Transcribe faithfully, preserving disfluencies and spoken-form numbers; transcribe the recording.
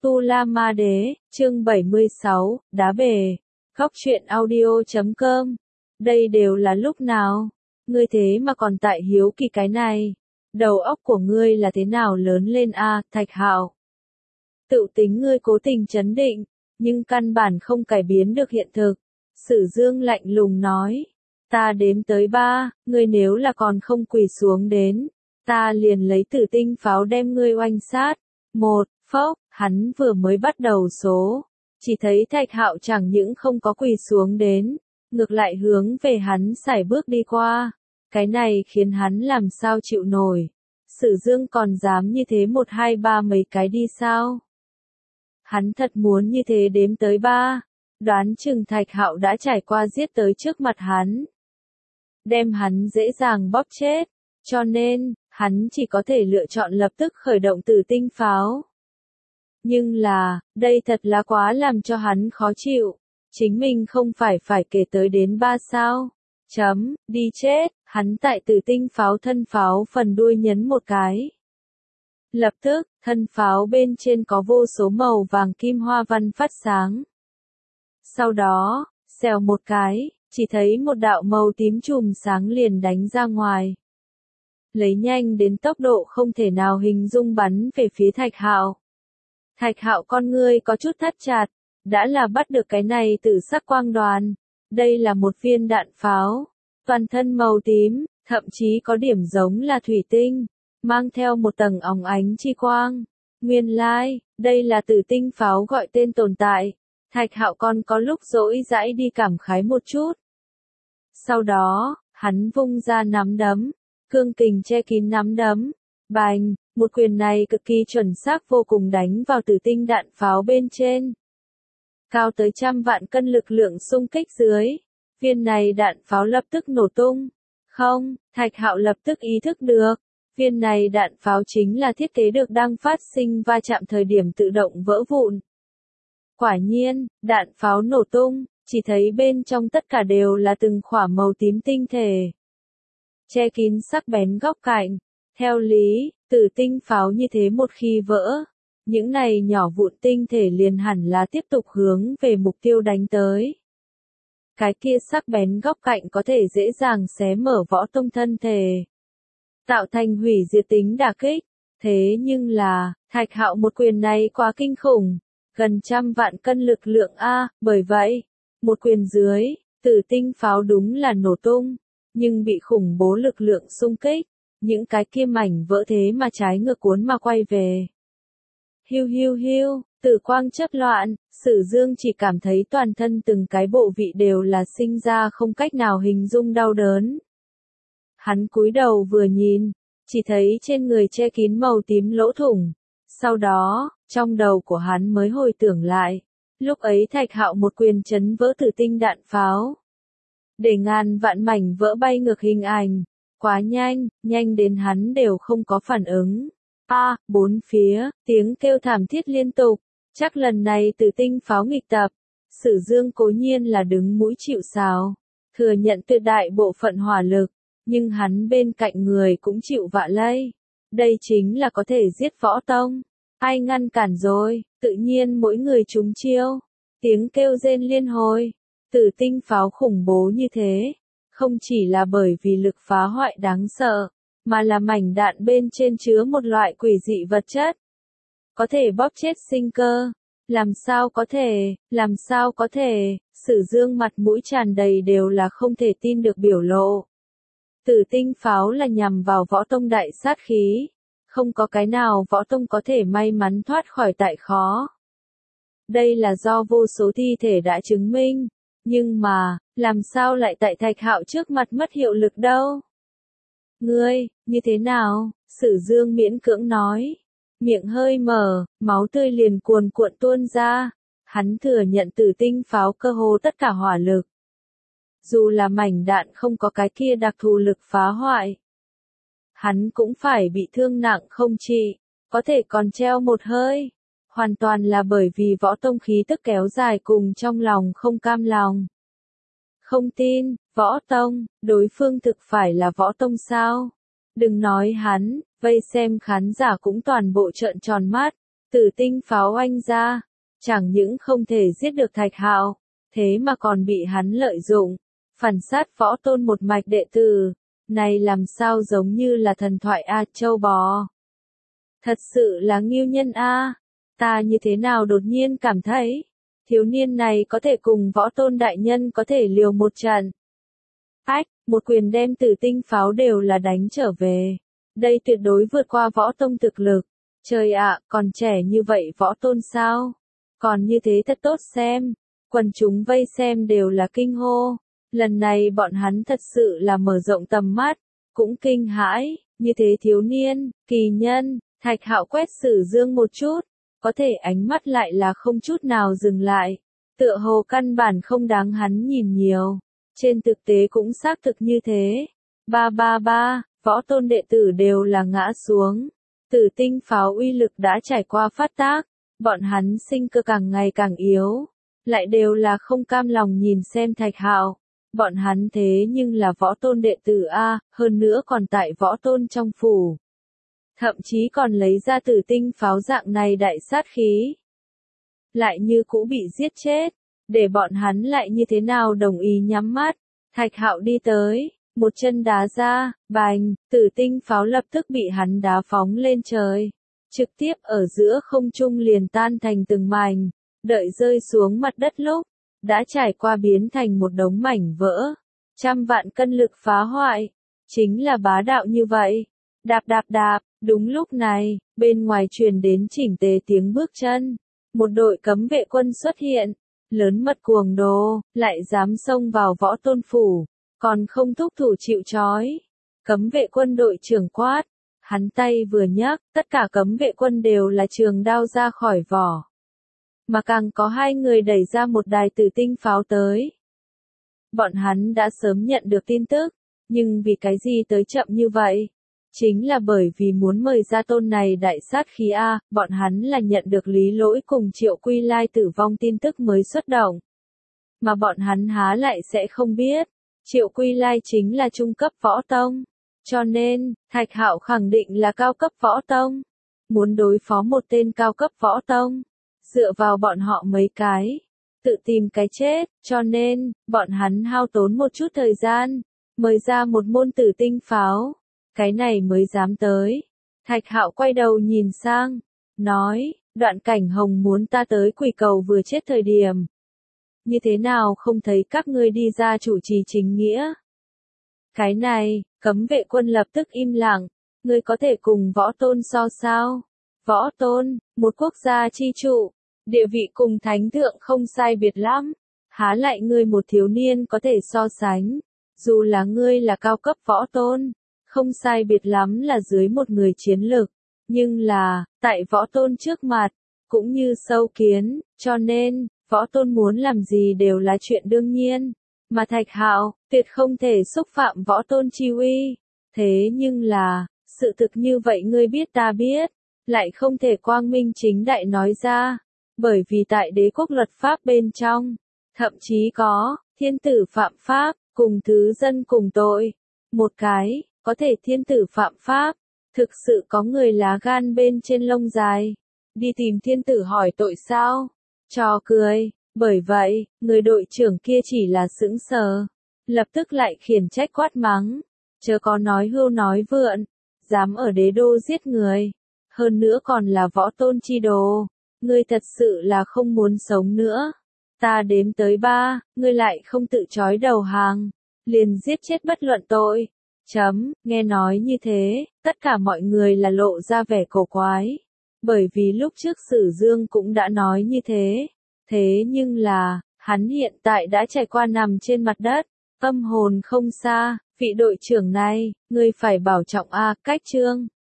Tu La Ma Đế, chương bảy mươi sáu, đá bể. Góc truyện audio chấm com. Đây đều là lúc nào? Ngươi thế mà còn tại hiếu kỳ cái này. Đầu óc của ngươi là thế nào lớn lên a, à, Thạch Hạo? Tự tính ngươi cố tình trấn định, nhưng căn bản không cải biến được hiện thực. Sử Dương lạnh lùng nói. Ta đếm tới ba, ngươi nếu là còn không quỳ xuống đến, ta liền lấy tử tinh pháo đem ngươi oanh sát. Một, phốc, hắn vừa mới bắt đầu số. Chỉ thấy Thạch Hạo chẳng những không có quỳ xuống đến, ngược lại hướng về hắn sải bước đi qua. Cái này khiến hắn làm sao chịu nổi. Sử Dương còn dám như thế một hai ba mấy cái đi sao? Hắn thật muốn như thế đếm tới ba. Đoán chừng Thạch Hạo đã trải qua giết tới trước mặt hắn. Đem hắn dễ dàng bóp chết. Cho nên, hắn chỉ có thể lựa chọn lập tức khởi động tử tinh pháo. Nhưng là, đây thật là quá làm cho hắn khó chịu. Chính mình không phải phải kể tới đến ba sao. Chấm, đi chết, hắn tại tử tinh pháo thân pháo phần đuôi nhấn một cái. Lập tức, thân pháo bên trên có vô số màu vàng kim hoa văn phát sáng. Sau đó, xèo một cái, chỉ thấy một đạo màu tím chùm sáng liền đánh ra ngoài. Lấy nhanh đến tốc độ không thể nào hình dung bắn về phía Thạch Hạo. Thạch Hạo con ngươi có chút thắt chặt, đã là bắt được cái này tử sắc quang đoàn. Đây là một viên đạn pháo, toàn thân màu tím, thậm chí có điểm giống là thủy tinh, mang theo một tầng óng ánh chi quang. Nguyên lai, like, đây là tử tinh pháo gọi tên tồn tại. Thạch Hạo còn có lúc dỗi dãi đi cảm khái một chút. Sau đó, hắn vung ra nắm đấm, cương kình che kín nắm đấm. Bành, một quyền này cực kỳ chuẩn xác vô cùng đánh vào tử tinh đạn pháo bên trên. Cao tới trăm vạn cân lực lượng xung kích dưới, viên này đạn pháo lập tức nổ tung. Không, Thạch Hạo lập tức ý thức được, viên này đạn pháo chính là thiết kế được đang phát sinh va chạm thời điểm tự động vỡ vụn. Quả nhiên, đạn pháo nổ tung, chỉ thấy bên trong tất cả đều là từng khỏa màu tím tinh thể. Che kín sắc bén góc cạnh. Theo lý, tử tinh pháo như thế một khi vỡ, những này nhỏ vụn tinh thể liền hẳn là tiếp tục hướng về mục tiêu đánh tới. Cái kia sắc bén góc cạnh có thể dễ dàng xé mở võ tông thân thể, tạo thành hủy diệt tính đả kích. Thế nhưng là, Thạch Hạo một quyền này quá kinh khủng, gần trăm vạn cân lực lượng a, bởi vậy, một quyền dưới, tử tinh pháo đúng là nổ tung, nhưng bị khủng bố lực lượng xung kích. Những cái kia mảnh vỡ thế mà trái ngược cuốn mà quay về. Hiu hiu hiu, tử quang chớp loạn, Sử Dương chỉ cảm thấy toàn thân từng cái bộ vị đều là sinh ra không cách nào hình dung đau đớn. Hắn cúi đầu vừa nhìn, chỉ thấy trên người che kín màu tím lỗ thủng. Sau đó, trong đầu của hắn mới hồi tưởng lại, lúc ấy Thạch Hạo một quyền chấn vỡ tử tinh đạn pháo, để ngàn vạn mảnh vỡ bay ngược hình ảnh. Quá nhanh, nhanh đến hắn đều không có phản ứng. A, à, bốn phía, tiếng kêu thảm thiết liên tục. Chắc lần này tử tinh pháo nghịch tập. Sử Dương cố nhiên là đứng mũi chịu sào, thừa nhận tuyệt đại bộ phận hỏa lực, nhưng hắn bên cạnh người cũng chịu vạ lây. Đây chính là có thể giết võ tông. Ai ngăn cản rồi, tự nhiên mỗi người trúng chiêu. Tiếng kêu rên liên hồi. Tử tinh pháo khủng bố như thế. Không chỉ là bởi vì lực phá hoại đáng sợ, mà là mảnh đạn bên trên chứa một loại quỷ dị vật chất. Có thể bóp chết sinh cơ. Làm sao có thể, làm sao có thể, Sử Dương mặt mũi tràn đầy đều là không thể tin được biểu lộ. Tử tinh pháo là nhằm vào võ tông đại sát khí. Không có cái nào võ tông có thể may mắn thoát khỏi tại khó. Đây là do vô số thi thể đã chứng minh. Nhưng mà, làm sao lại tại Thạch Hạo trước mặt mất hiệu lực đâu? Ngươi, như thế nào? Sử Dương miễn cưỡng nói. Miệng hơi mở, máu tươi liền cuồn cuộn tuôn ra. Hắn thừa nhận tử tinh pháo cơ hồ tất cả hỏa lực. Dù là mảnh đạn không có cái kia đặc thù lực phá hoại, hắn cũng phải bị thương nặng không trị, có thể còn treo một hơi. Hoàn toàn là bởi vì võ tông khí tức kéo dài cùng trong lòng không cam lòng. Không tin, võ tông, đối phương thực phải là võ tông sao? Đừng nói hắn, vây xem khán giả cũng toàn bộ trợn tròn mắt. Tử tinh pháo oanh ra, chẳng những không thể giết được Thạch Hạo, thế mà còn bị hắn lợi dụng, phản sát võ tôn một mạch đệ tử, này làm sao giống như là thần thoại a châu bò. Thật sự là nghiêu nhân a, ta như thế nào đột nhiên cảm thấy, thiếu niên này có thể cùng võ tôn đại nhân có thể liều một trận. Ách, một quyền đem tử tinh pháo đều là đánh trở về. Đây tuyệt đối vượt qua võ tông thực lực. Trời ạ, còn trẻ như vậy võ tôn sao? Còn như thế thật tốt xem. Quần chúng vây xem đều là kinh hô. Lần này bọn hắn thật sự là mở rộng tầm mắt, cũng kinh hãi, như thế thiếu niên, kỳ nhân, Thạch Hạo quét Sử Dương một chút, có thể ánh mắt lại là không chút nào dừng lại, tựa hồ căn bản không đáng hắn nhìn nhiều. Trên thực tế cũng xác thực như thế. Ba ba ba, võ tôn đệ tử đều là ngã xuống. Tử tinh pháo uy lực đã trải qua phát tác, bọn hắn sinh cơ càng ngày càng yếu, lại đều là không cam lòng nhìn xem Thạch Hạo. Bọn hắn thế nhưng là võ tôn đệ tử a, hơn nữa còn tại võ tôn trong phủ. Thậm chí còn lấy ra tử tinh pháo dạng này đại sát khí. Lại như cũ bị giết chết, để bọn hắn lại như thế nào đồng ý nhắm mắt. Thạch Hạo đi tới, một chân đá ra, bành, tử tinh pháo lập tức bị hắn đá phóng lên trời. Trực tiếp ở giữa không trung liền tan thành từng mảnh, đợi rơi xuống mặt đất lúc, đã trải qua biến thành một đống mảnh vỡ. Trăm vạn cân lực phá hoại, chính là bá đạo như vậy. Đạp đạp đạp, đúng lúc này, bên ngoài truyền đến chỉnh tề tiếng bước chân. Một đội cấm vệ quân xuất hiện, lớn mật cuồng đồ, lại dám xông vào võ tôn phủ, còn không thúc thủ chịu trói. Cấm vệ quân đội trưởng quát, hắn tay vừa nhấc, tất cả cấm vệ quân đều là trường đao ra khỏi vỏ. Mà càng có hai người đẩy ra một đài tử tinh pháo tới. Bọn hắn đã sớm nhận được tin tức, nhưng vì cái gì tới chậm như vậy? Chính là bởi vì muốn mời ra tôn này đại sát khí A, bọn hắn là nhận được Lý Lỗi cùng Triệu Quy Lai tử vong tin tức mới xuất động. Mà bọn hắn há lại sẽ không biết, Triệu Quy Lai chính là trung cấp võ tông. Cho nên, Thạch Hạo khẳng định là cao cấp võ tông. Muốn đối phó một tên cao cấp võ tông, dựa vào bọn họ mấy cái, tự tìm cái chết, cho nên, bọn hắn hao tốn một chút thời gian, mời ra một môn tử tinh pháo. Cái này mới dám tới. Thạch Hạo quay đầu nhìn sang, nói, Đoạn Cảnh Hồng muốn ta tới quỷ cầu vừa chết thời điểm. Như thế nào không thấy các ngươi đi ra chủ trì chính nghĩa? Cái này, cấm vệ quân lập tức im lặng, ngươi có thể cùng võ tôn so sao? Võ tôn, một quốc gia chi trụ, địa vị cùng thánh thượng không sai biệt lắm, há lại ngươi một thiếu niên có thể so sánh, dù là ngươi là cao cấp võ tôn. Không sai biệt lắm là dưới một người chiến lực, nhưng là, tại võ tôn trước mặt, cũng như sâu kiến, cho nên, võ tôn muốn làm gì đều là chuyện đương nhiên, mà Thạch Hạo, tuyệt không thể xúc phạm võ tôn chi uy, thế nhưng là, sự thực như vậy ngươi biết ta biết, lại không thể quang minh chính đại nói ra, bởi vì tại đế quốc luật pháp bên trong, thậm chí có, thiên tử phạm pháp, cùng thứ dân cùng tội, một cái, có thể thiên tử phạm pháp, thực sự có người lá gan bên trên lông dài, đi tìm thiên tử hỏi tội sao? Trò cười, bởi vậy, người đội trưởng kia chỉ là sững sờ, lập tức lại khiển trách quát mắng, chớ có nói hưu nói vượn, dám ở đế đô giết người, hơn nữa còn là võ tôn chi đồ, ngươi thật sự là không muốn sống nữa. Ta đếm tới ba, ngươi lại không tự trói đầu hàng, liền giết chết bất luận tội. Chấm, nghe nói như thế, tất cả mọi người là lộ ra vẻ cổ quái. Bởi vì lúc trước Sử Dương cũng đã nói như thế. Thế nhưng là, hắn hiện tại đã trải qua nằm trên mặt đất, âm hồn không xa, vị đội trưởng này, ngươi phải bảo trọng a, cách chương.